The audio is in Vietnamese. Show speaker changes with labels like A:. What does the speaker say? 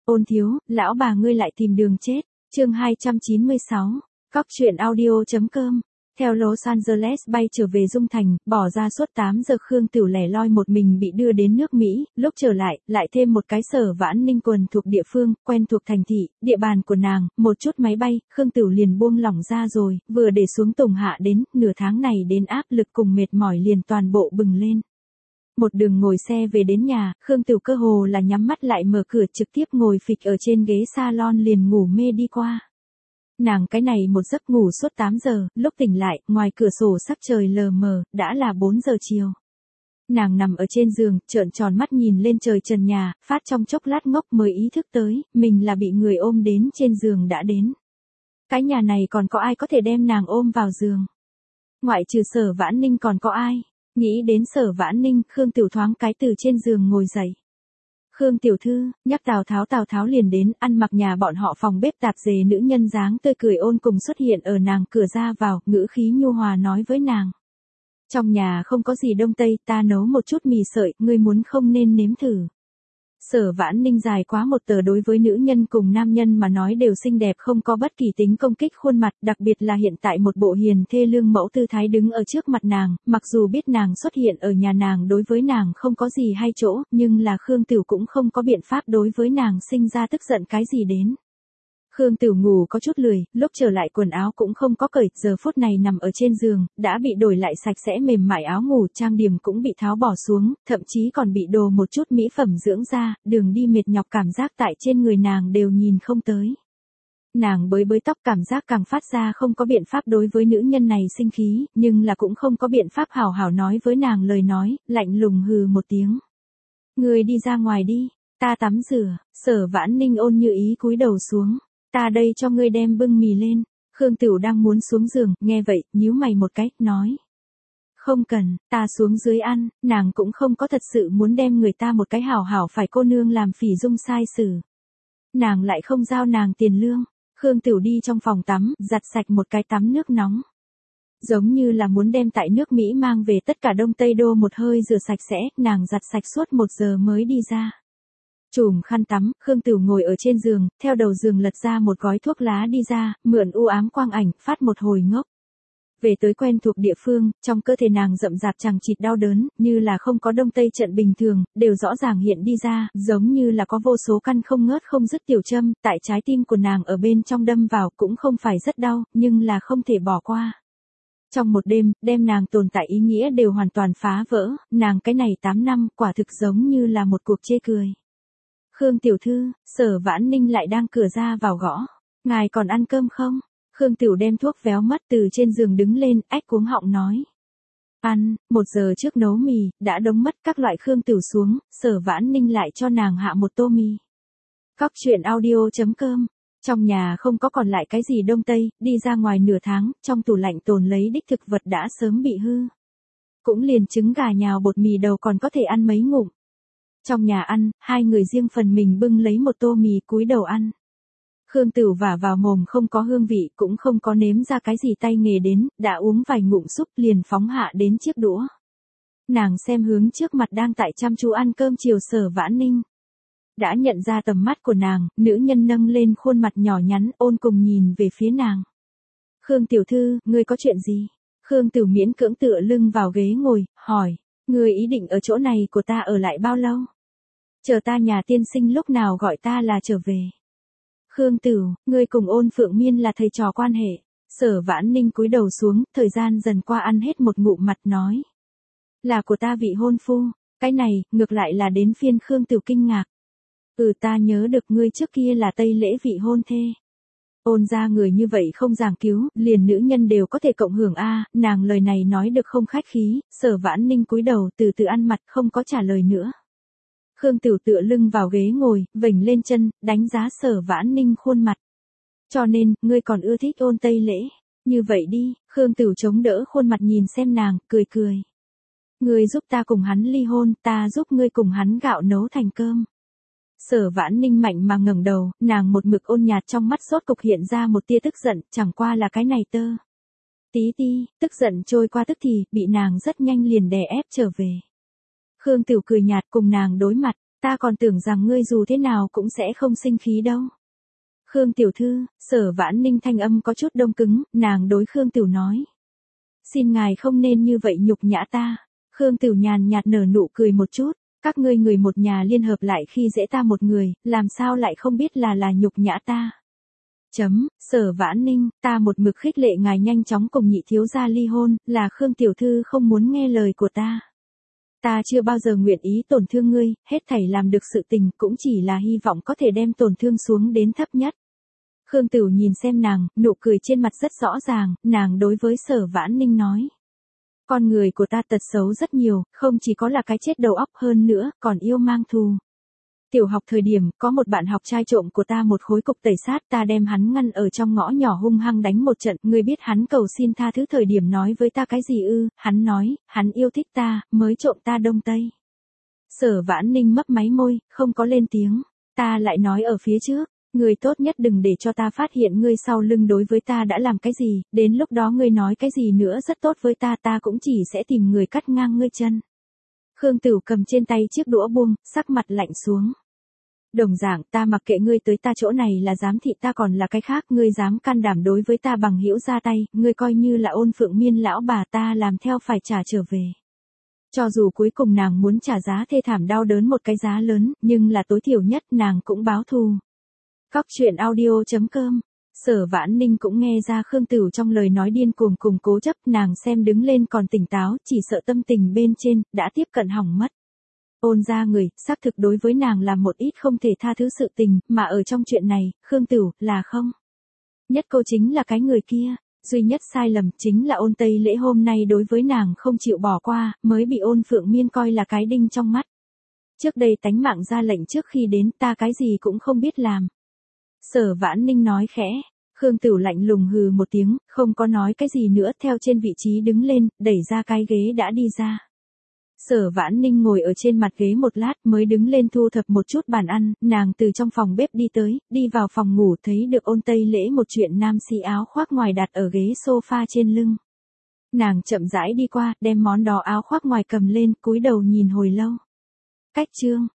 A: Ôn thiếu, lão bà ngươi lại tìm đường chết. Chương 296. Cóc truyện audio.com. Theo Los Angeles bay trở về Dung Thành, bỏ ra suốt 8 giờ Khương Tửu lẻ loi một mình bị đưa đến nước Mỹ, lúc trở lại thêm một cái Sở Vãn Ninh quần thuộc địa phương, quen thuộc thành thị, địa bàn của nàng, một chút máy bay, Khương Tửu liền buông lỏng ra rồi, vừa để xuống Tùng Hạ đến, nửa tháng này đến áp lực cùng mệt mỏi liền toàn bộ bừng lên. Một đường ngồi xe về đến nhà, Khương Tửu cơ hồ là nhắm mắt lại mở cửa trực tiếp ngồi phịch ở trên ghế salon liền ngủ mê đi qua. Nàng cái này một giấc ngủ suốt 8 giờ, lúc tỉnh lại, ngoài cửa sổ sắc trời lờ mờ, đã là 4 giờ chiều. Nàng nằm ở trên giường, trợn tròn mắt nhìn lên trời trần nhà, phát trong chốc lát ngốc mới ý thức tới, mình là bị người ôm đến trên giường đã đến. Cái nhà này còn có ai có thể đem nàng ôm vào giường? Ngoại trừ Sở Vãn Ninh còn có ai? Nghĩ đến Sở Vãn Ninh, Khương Tửu thoáng cái từ trên giường ngồi dậy. Khương tiểu thư, nhắc Tào Tháo liền đến, ăn mặc nhà bọn họ phòng bếp tạp dề nữ nhân dáng tươi cười ôn cùng xuất hiện ở nàng cửa ra vào, ngữ khí nhu hòa nói với nàng. Trong nhà không có gì đông tây, ta nấu một chút mì sợi, ngươi muốn không nên nếm thử. Sở Vãn Ninh dài quá một tờ đối với nữ nhân cùng nam nhân mà nói đều xinh đẹp không có bất kỳ tính công kích khuôn mặt, đặc biệt là hiện tại một bộ hiền thê lương mẫu tư thái đứng ở trước mặt nàng, mặc dù biết nàng xuất hiện ở nhà nàng đối với nàng không có gì hay chỗ, nhưng là Khương Tửu cũng không có biện pháp đối với nàng sinh ra tức giận cái gì đến. Khương Tửu ngủ có chút lười, lúc trở lại quần áo cũng không có cởi, giờ phút này nằm ở trên giường, đã bị đổi lại sạch sẽ mềm mại áo ngủ, trang điểm cũng bị tháo bỏ xuống, thậm chí còn bị đồ một chút mỹ phẩm dưỡng da, đường đi mệt nhọc cảm giác tại trên người nàng đều nhìn không tới. Nàng bới tóc cảm giác càng phát ra không có biện pháp đối với nữ nhân này sinh khí, nhưng là cũng không có biện pháp hảo hảo nói với nàng lời nói, lạnh lùng hừ một tiếng. Ngươi đi ra ngoài đi, ta tắm rửa, Sở Vãn Ninh ôn như ý cúi đầu xuống. Ta đây cho ngươi đem bưng mì lên. Khương Tửu đang muốn xuống giường, nghe vậy, nhíu mày một cái, nói. Không cần, ta xuống dưới ăn, nàng cũng không có thật sự muốn đem người ta một cái hảo hảo phải cô nương làm phỉ dung sai xử. Nàng lại không giao nàng tiền lương. Khương Tửu đi trong phòng tắm, giặt sạch một cái tắm nước nóng. Giống như là muốn đem tại nước Mỹ mang về tất cả Đông Tây Đô một hơi rửa sạch sẽ, nàng giặt sạch suốt 1 giờ mới đi ra. Chùm khăn tắm, Khương Tửu ngồi ở trên giường, theo đầu giường lật ra một gói thuốc lá đi ra, mượn u ám quang ảnh, phát một hồi ngốc. Về tới quen thuộc địa phương, trong cơ thể nàng rậm rạp chằng chịt đau đớn, như là không có đông tây trận bình thường, đều rõ ràng hiện đi ra, giống như là có vô số căn không ngớt không dứt tiểu châm, tại trái tim của nàng ở bên trong đâm vào cũng không phải rất đau, nhưng là không thể bỏ qua. Trong một đêm, đem nàng tồn tại ý nghĩa đều hoàn toàn phá vỡ, nàng cái này 8 năm, quả thực giống như là một cuộc chê cười. Khương tiểu thư, Sở Vãn Ninh lại đang cửa ra vào gõ. Ngài còn ăn cơm không? Khương Tửu đem thuốc véo mắt từ trên giường đứng lên, ách cuống họng nói. Ăn, 1 giờ trước nấu mì, đã đống mất các loại. Khương Tửu xuống, Sở Vãn Ninh lại cho nàng hạ một tô mì. Cóc truyện audio.com. Trong nhà không có còn lại cái gì đông tây, đi ra ngoài nửa tháng, trong tủ lạnh tồn lấy đích thực vật đã sớm bị hư. Cũng liền trứng gà nhào bột mì đầu còn có thể ăn mấy ngụm. Trong nhà ăn, hai người riêng phần mình bưng lấy một tô mì cúi đầu ăn. Khương Tửu vả vào mồm không có hương vị cũng không có nếm ra cái gì tay nghề đến, đã uống vài ngụm súp liền phóng hạ đến chiếc đũa. Nàng xem hướng trước mặt đang tại chăm chú ăn cơm chiều Sở Vãn Ninh. Đã nhận ra tầm mắt của nàng, nữ nhân nâng lên khuôn mặt nhỏ nhắn ôn cùng nhìn về phía nàng. Khương tiểu thư, ngươi có chuyện gì? Khương Tửu miễn cưỡng tựa lưng vào ghế ngồi, hỏi. Ngươi ý định ở chỗ này của ta ở lại bao lâu? Chờ ta nhà tiên sinh lúc nào gọi ta là trở về. Khương Tửu, ngươi cùng Ôn Phượng Miên là thầy trò quan hệ. Sở Vãn Ninh cúi đầu xuống, thời gian dần qua ăn hết một ngụm mặt nói. Là của ta vị hôn phu, cái này, ngược lại là đến phiên Khương Tửu kinh ngạc. Ta nhớ được ngươi trước kia là Tây lễ vị hôn thê. Ôn ra người như vậy không giảng cứu, liền nữ nhân đều có thể cộng hưởng a. Nàng lời này nói được không khách khí, Sở Vãn Ninh cúi đầu từ từ ăn mặt không có trả lời nữa. Khương Tửu tựa lưng vào ghế ngồi, vểnh lên chân, đánh giá Sở Vãn Ninh khuôn mặt. Cho nên, ngươi còn ưa thích Ôn Tây lễ. Như vậy đi, Khương Tửu chống đỡ khuôn mặt nhìn xem nàng, cười cười. Ngươi giúp ta cùng hắn ly hôn, ta giúp ngươi cùng hắn gạo nấu thành cơm. Sở Vãn Ninh mạnh mà ngẩng đầu, nàng một mực ôn nhạt trong mắt rốt cục hiện ra một tia tức giận, chẳng qua là cái này tơ. Tí ti, tức giận trôi qua tức thì, bị nàng rất nhanh liền đè ép trở về. Khương Tửu cười nhạt cùng nàng đối mặt, Ta còn tưởng rằng ngươi dù thế nào cũng sẽ không sinh khí đâu. Khương tiểu thư, Sở Vãn Ninh thanh âm có chút đông cứng, nàng đối Khương Tiểu nói. Xin ngài không nên như vậy nhục nhã ta. Khương Tiểu nhàn nhạt nở nụ cười một chút, các ngươi người một nhà liên hợp lại khi dễ ta một người, làm sao lại không biết là nhục nhã ta. Sở Vãn Ninh, ta một mực khích lệ ngài nhanh chóng cùng nhị thiếu gia ly hôn, là Khương tiểu thư không muốn nghe lời của ta. Ta chưa bao giờ nguyện ý tổn thương ngươi, hết thảy làm được sự tình cũng chỉ là hy vọng có thể đem tổn thương xuống đến thấp nhất. Khương Tửu nhìn xem nàng, nụ cười trên mặt rất rõ ràng, nàng đối với Sở Vãn Ninh nói. Con người của ta tật xấu rất nhiều, không chỉ có là cái chết đầu óc hơn nữa, còn yêu mang thù. Tiểu học thời điểm, có một bạn học trai trộm của ta một khối cục tẩy sát, ta đem hắn ngăn ở trong ngõ nhỏ hung hăng đánh một trận, ngươi biết hắn cầu xin tha thứ thời điểm nói với ta cái gì ư, hắn nói, hắn yêu thích ta, mới trộm ta Đông Tây. Sở Vãn Ninh mấp máy môi, không có lên tiếng, ta lại nói ở phía trước, ngươi tốt nhất đừng để cho ta phát hiện ngươi sau lưng đối với ta đã làm cái gì, đến lúc đó ngươi nói cái gì nữa rất tốt với ta, ta cũng chỉ sẽ tìm người cắt ngang ngươi chân. Khương Tửu cầm trên tay chiếc đũa buông, sắc mặt lạnh xuống. Đồng dạng, ta mặc kệ ngươi tới ta chỗ này là dám thị ta còn là cái khác, ngươi dám can đảm đối với ta bằng hữu ra tay, ngươi coi như là Ôn Phượng Miên lão bà ta làm theo phải trả trở về. Cho dù cuối cùng nàng muốn trả giá thê thảm đau đớn một cái giá lớn, nhưng là tối thiểu nhất nàng cũng báo thù. Cóc truyện audio.com. Sở Vãn Ninh cũng nghe ra Khương Tửu trong lời nói điên cuồng cùng cố chấp, nàng xem đứng lên còn tỉnh táo, chỉ sợ tâm tình bên trên đã tiếp cận hỏng mất. Ôn ra người, xác thực đối với nàng làm một ít không thể tha thứ sự tình, mà ở trong chuyện này, Khương Tửu là không. Nhất cô chính là cái người kia, duy nhất sai lầm chính là Ôn Tây Lễ hôm nay đối với nàng không chịu bỏ qua, mới bị Ôn Phượng Miên coi là cái đinh trong mắt. Trước đây tánh mạng ra lệnh trước khi đến ta cái gì cũng không biết làm. Sở Vãn Ninh nói khẽ, Khương Tửu lạnh lùng hừ một tiếng, không có nói cái gì nữa, theo trên vị trí đứng lên, đẩy ra cái ghế đã đi ra. Sở Vãn Ninh ngồi ở trên mặt ghế một lát mới đứng lên thu thập một chút bàn ăn, nàng từ trong phòng bếp đi tới, đi vào phòng ngủ thấy được Ôn Tây Lễ một chuyện nam si áo khoác ngoài đặt ở ghế sofa trên lưng. Nàng chậm rãi đi qua, đem món đó áo khoác ngoài cầm lên, cúi đầu nhìn hồi lâu. Cách chương.